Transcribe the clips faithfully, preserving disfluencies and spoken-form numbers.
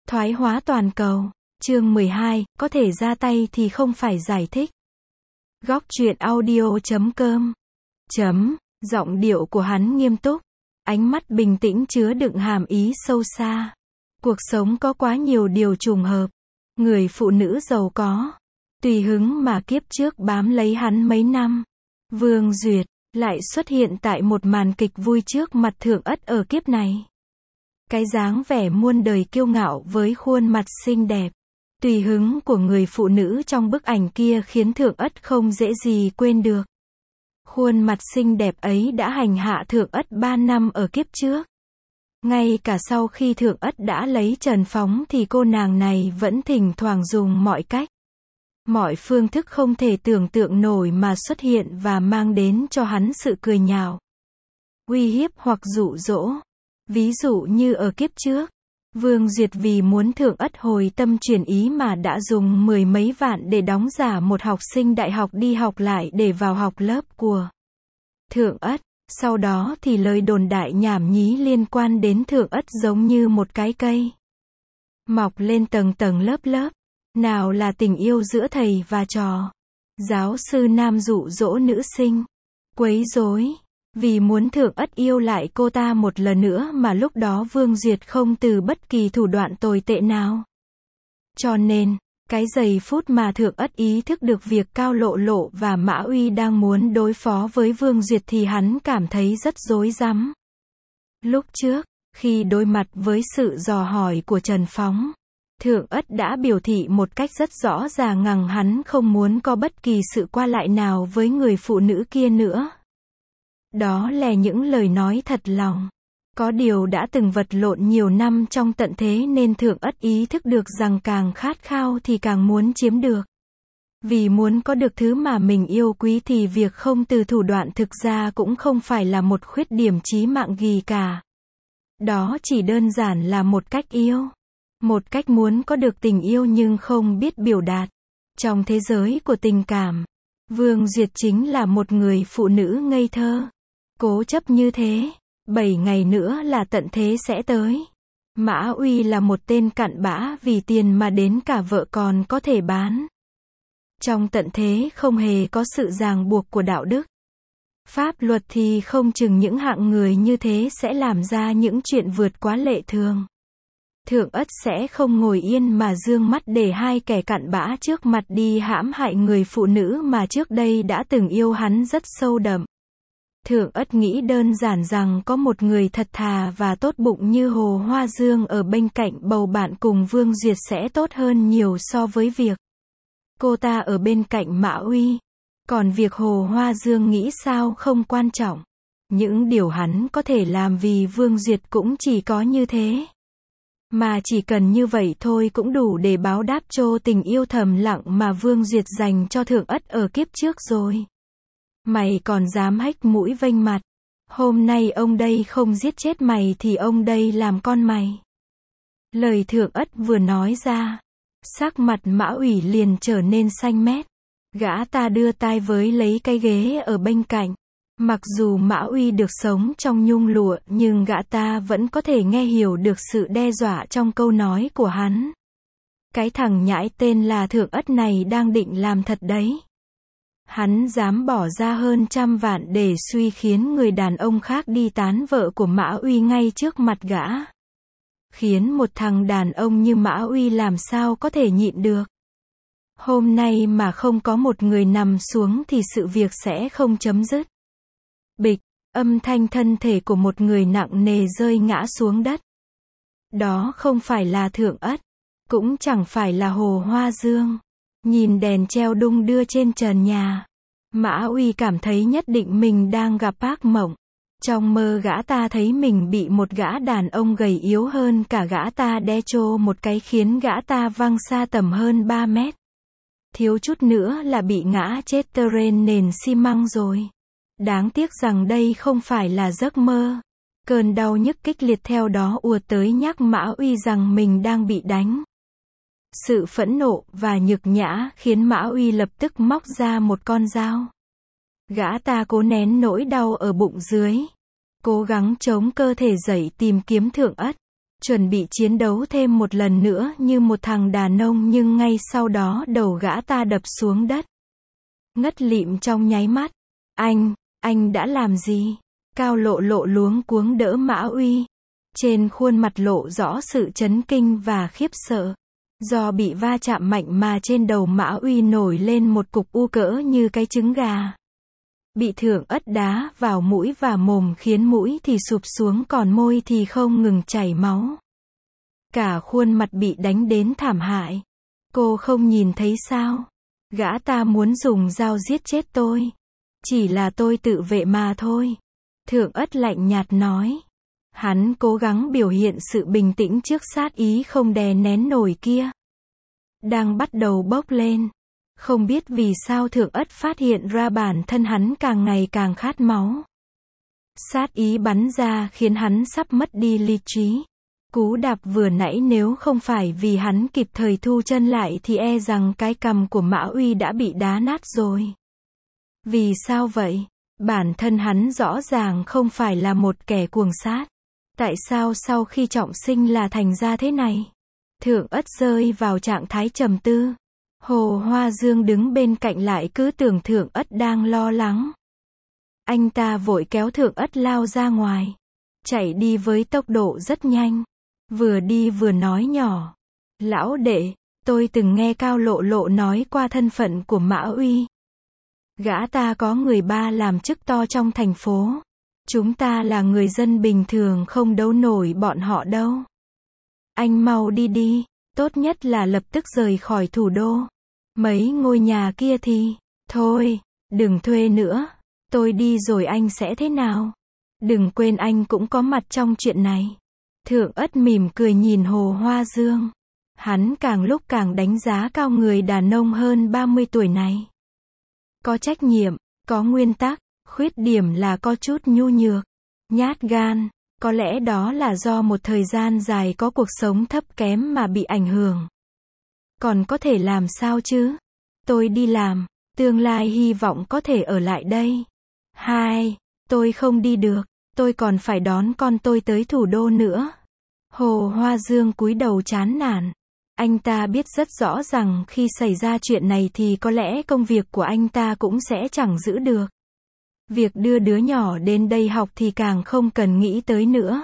Thoái hóa toàn cầu. Chương mười hai, có thể ra tay thì không phải giải thích. Góc truyện audio chấm com. Chấm, giọng điệu của hắn nghiêm túc. Ánh mắt bình tĩnh chứa đựng hàm ý sâu xa. Cuộc sống có quá nhiều điều trùng hợp. Người phụ nữ giàu có. Tùy hứng mà kiếp trước bám lấy hắn mấy năm. Vương Duyệt, lại xuất hiện tại một màn kịch vui trước mặt Thượng Ất ở kiếp này. Cái dáng vẻ muôn đời kiêu ngạo với khuôn mặt xinh đẹp. Tùy hứng của người phụ nữ trong bức ảnh kia khiến Thượng Ất không dễ gì quên được. Khuôn mặt xinh đẹp ấy đã hành hạ Thượng Ất ba năm ở kiếp trước. Ngay cả sau khi Thượng Ất đã lấy Trần Phóng thì cô nàng này vẫn thỉnh thoảng dùng mọi cách, mọi phương thức không thể tưởng tượng nổi mà xuất hiện và mang đến cho hắn sự cười nhạo, uy hiếp hoặc dụ dỗ. Ví dụ như ở kiếp trước, Vương Duyệt vì muốn Thượng Ất hồi tâm chuyển ý mà đã dùng mười mấy vạn để đóng giả một học sinh đại học đi học lại để vào học lớp của Thượng Ất. Sau đó thì lời đồn đại nhảm nhí liên quan đến Thượng Ất giống như một cái cây mọc lên tầng tầng lớp lớp. Nào là tình yêu giữa thầy và trò, giáo sư nam dụ dỗ nữ sinh, quấy rối, vì muốn Thượng Ất yêu lại cô ta một lần nữa mà lúc đó Vương Duyệt không từ bất kỳ thủ đoạn tồi tệ nào. Cho nên, cái giây phút mà Thượng Ất ý thức được việc Cao Lộ Lộ và Mã Uy đang muốn đối phó với Vương Duyệt thì hắn cảm thấy rất rối rắm. Lúc trước, khi đối mặt với sự dò hỏi của Trần Phóng, Thượng Ất đã biểu thị một cách rất rõ ràng rằng hắn không muốn có bất kỳ sự qua lại nào với người phụ nữ kia nữa. Đó là những lời nói thật lòng. Có điều đã từng vật lộn nhiều năm trong tận thế nên Thượng Ất ý thức được rằng càng khát khao thì càng muốn chiếm được. Vì muốn có được thứ mà mình yêu quý thì việc không từ thủ đoạn thực ra cũng không phải là một khuyết điểm chí mạng gì cả. Đó chỉ đơn giản là một cách yêu. Một cách muốn có được tình yêu nhưng không biết biểu đạt. Trong thế giới của tình cảm, Vương Duyệt chính là một người phụ nữ ngây thơ, cố chấp như thế. Bảy ngày nữa là tận thế sẽ tới. Mã Uy là một tên cặn bã vì tiền mà đến cả vợ còn có thể bán. Trong tận thế không hề có sự ràng buộc của đạo đức, pháp luật thì không chừng những hạng người như thế sẽ làm ra những chuyện vượt quá lệ thường. Thượng Ất sẽ không ngồi yên mà dương mắt để hai kẻ cặn bã trước mặt đi hãm hại người phụ nữ mà trước đây đã từng yêu hắn rất sâu đậm. Thượng Ất nghĩ đơn giản rằng có một người thật thà và tốt bụng như Hồ Hoa Dương ở bên cạnh bầu bạn cùng Vương Duyệt sẽ tốt hơn nhiều so với việc cô ta ở bên cạnh Mã Uy. Còn việc Hồ Hoa Dương nghĩ sao không quan trọng. Những điều hắn có thể làm vì Vương Duyệt cũng chỉ có như thế. Mà chỉ cần như vậy thôi cũng đủ để báo đáp cho tình yêu thầm lặng mà Vương Duyệt dành cho Thượng Ất ở kiếp trước rồi. Mày còn dám hách mũi vênh mặt. Hôm nay ông đây không giết chết mày thì ông đây làm con mày. Lời Thượng Ất vừa nói ra, sắc mặt Mã Ủy liền trở nên xanh mét. Gã ta đưa tay với lấy cái ghế ở bên cạnh. Mặc dù Mã Uy được sống trong nhung lụa nhưng gã ta vẫn có thể nghe hiểu được sự đe dọa trong câu nói của hắn. Cái thằng nhãi tên là Thượng Ất này đang định làm thật đấy. Hắn dám bỏ ra hơn trăm vạn để suy khiến người đàn ông khác đi tán vợ của Mã Uy ngay trước mặt gã. Khiến một thằng đàn ông như Mã Uy làm sao có thể nhịn được. Hôm nay mà không có một người nằm xuống thì sự việc sẽ không chấm dứt. Bịch, âm thanh thân thể của một người nặng nề rơi ngã xuống đất. Đó không phải là Thượng Ất, cũng chẳng phải là Hồ Hoa Dương. Nhìn đèn treo đung đưa trên trần nhà, Mã Uy cảm thấy nhất định mình đang gặp ác mộng. Trong mơ gã ta thấy mình bị một gã đàn ông gầy yếu hơn cả gã ta đe chô một cái khiến gã ta văng xa tầm hơn ba mét. Thiếu chút nữa là bị ngã chết trên nền xi măng rồi. Đáng tiếc rằng đây không phải là giấc mơ. Cơn đau nhức kịch liệt theo đó ùa tới nhắc Mã Uy rằng mình đang bị đánh. Sự phẫn nộ và nhục nhã khiến Mã Uy lập tức móc ra một con dao. Gã ta cố nén nỗi đau ở bụng dưới, cố gắng chống cơ thể dậy tìm kiếm Thượng Ất. chuẩn bị chiến đấu thêm một lần nữa như một thằng đàn ông, nhưng ngay sau đó đầu gã ta đập xuống đất. Ngất lịm trong nháy mắt. Anh, anh đã làm gì? Cao Lộ Lộ luống cuống đỡ Mã Uy. Trên khuôn mặt lộ rõ sự chấn kinh và khiếp sợ. Do bị va chạm mạnh mà trên đầu Mã Uy nổi lên một cục u cỡ như cái trứng gà. Bị Thượng Ất đá vào mũi và mồm khiến mũi thì sụp xuống còn môi thì không ngừng chảy máu. Cả khuôn mặt bị đánh đến thảm hại. Cô không nhìn thấy sao? Gã ta muốn dùng dao giết chết tôi. Chỉ là tôi tự vệ mà thôi. Thượng Ất lạnh nhạt nói. Hắn cố gắng biểu hiện sự bình tĩnh trước sát ý không đè nén nổi kia. Đang bắt đầu bốc lên. Không biết vì sao Thượng Ất phát hiện ra bản thân hắn càng ngày càng khát máu. Sát ý bắn ra khiến hắn sắp mất đi lý trí. Cú đạp vừa nãy nếu không phải vì hắn kịp thời thu chân lại thì e rằng cái cằm của Mã Uy đã bị đá nát rồi. Vì sao vậy? Bản thân hắn rõ ràng không phải là một kẻ cuồng sát. Tại sao sau khi trọng sinh là thành ra thế này? Thượng Ất rơi vào trạng thái trầm tư. Hồ Hoa Dương đứng bên cạnh lại cứ tưởng Thượng Ất đang lo lắng. Anh ta vội kéo Thượng Ất lao ra ngoài. Chạy đi với tốc độ rất nhanh. Vừa đi vừa nói nhỏ. Lão đệ, tôi từng nghe Cao Lộ Lộ nói qua thân phận của Mã Uy. Gã ta có người ba làm chức to trong thành phố. Chúng ta là người dân bình thường không đấu nổi bọn họ đâu. Anh mau đi đi, tốt nhất là lập tức rời khỏi thủ đô. Mấy ngôi nhà kia thì, thôi, đừng thuê nữa. Tôi đi rồi anh sẽ thế nào? Đừng quên anh cũng có mặt trong chuyện này. Thượng Ất mỉm cười nhìn Hồ Hoa Dương. Hắn càng lúc càng đánh giá cao người đàn ông hơn ba mươi tuổi này. Có trách nhiệm, có nguyên tắc, khuyết điểm là có chút nhu nhược, nhát gan. Có lẽ đó là do một thời gian dài có cuộc sống thấp kém mà bị ảnh hưởng. Còn có thể làm sao chứ? Tôi đi làm, tương lai hy vọng có thể ở lại đây. Hai, tôi không đi được, tôi còn phải đón con tôi tới thủ đô nữa. Hồ Hoa Dương cúi đầu chán nản. Anh ta biết rất rõ rằng khi xảy ra chuyện này thì có lẽ công việc của anh ta cũng sẽ chẳng giữ được. Việc đưa đứa nhỏ đến đây học thì càng không cần nghĩ tới nữa.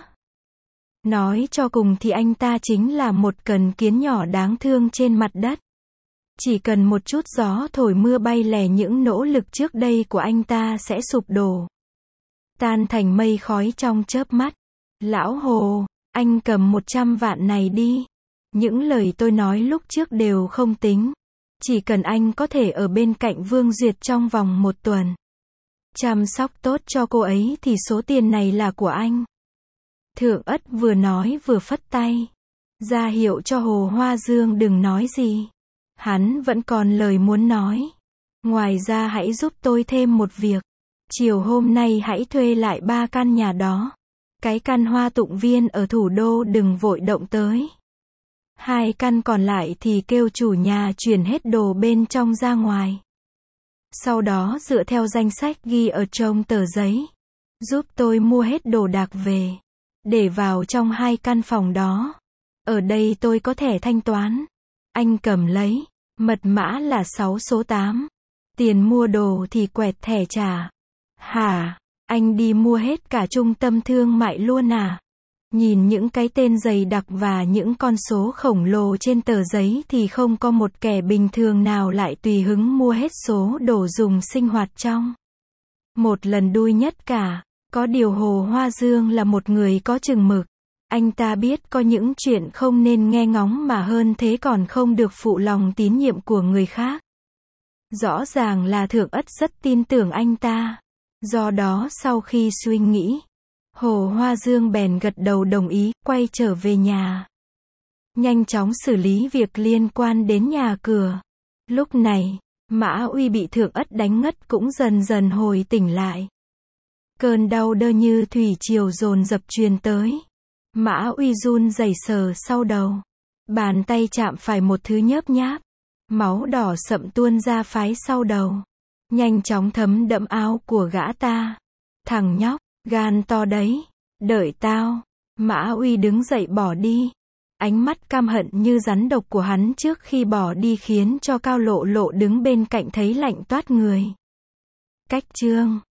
Nói cho cùng thì anh ta chính là một cần kiến nhỏ đáng thương trên mặt đất. Chỉ cần một chút gió thổi mưa bay lẻ những nỗ lực trước đây của anh ta sẽ sụp đổ. Tan thành mây khói trong chớp mắt. Lão Hồ, anh cầm một trăm vạn này đi. Những lời tôi nói lúc trước đều không tính. Chỉ cần anh có thể ở bên cạnh Vương Duyệt trong vòng một tuần. Chăm sóc tốt cho cô ấy thì số tiền này là của anh. Thượng Ất vừa nói vừa phất tay. Ra hiệu cho Hồ Hoa Dương đừng nói gì. Hắn vẫn còn lời muốn nói. Ngoài ra hãy giúp tôi thêm một việc. Chiều hôm nay hãy thuê lại ba căn nhà đó. Cái căn Hoa Tụng Viên ở thủ đô đừng vội động tới. Hai căn còn lại thì kêu chủ nhà chuyển hết đồ bên trong ra ngoài. Sau đó dựa theo danh sách ghi ở trong tờ giấy. Giúp tôi mua hết đồ đạc về. Để vào trong hai căn phòng đó. Ở đây tôi có thẻ thanh toán. Anh cầm lấy. Mật mã là sáu số tám. Tiền mua đồ thì quẹt thẻ trả. Hả? Anh đi mua hết cả trung tâm thương mại luôn à? Nhìn những cái tên dày đặc và những con số khổng lồ trên tờ giấy thì không có một kẻ bình thường nào lại tùy hứng mua hết số đồ dùng sinh hoạt trong một lần đuôi nhất cả. Có điều Hồ Hoa Dương là một người có chừng mực. Anh ta biết có những chuyện không nên nghe ngóng mà hơn thế còn không được phụ lòng tín nhiệm của người khác. Rõ ràng là Thượng Ất rất tin tưởng anh ta. Do đó sau khi suy nghĩ, Hồ Hoa Dương bèn gật đầu đồng ý, quay trở về nhà. Nhanh chóng xử lý việc liên quan đến nhà cửa. Lúc này, Mã Uy bị Thượng Ất đánh ngất cũng dần dần hồi tỉnh lại. Cơn đau đơ như thủy triều dồn dập truyền tới. Mã Uy run rẩy sờ sau đầu. Bàn tay chạm phải một thứ nhớp nháp. Máu đỏ sậm tuôn ra phái sau đầu. Nhanh chóng thấm đẫm áo của gã ta. Thằng nhóc, gan to đấy. Đợi tao. Mã Uy đứng dậy bỏ đi. Ánh mắt cam hận như rắn độc của hắn trước khi bỏ đi khiến cho Cao Lộ Lộ đứng bên cạnh thấy lạnh toát người. Cách chương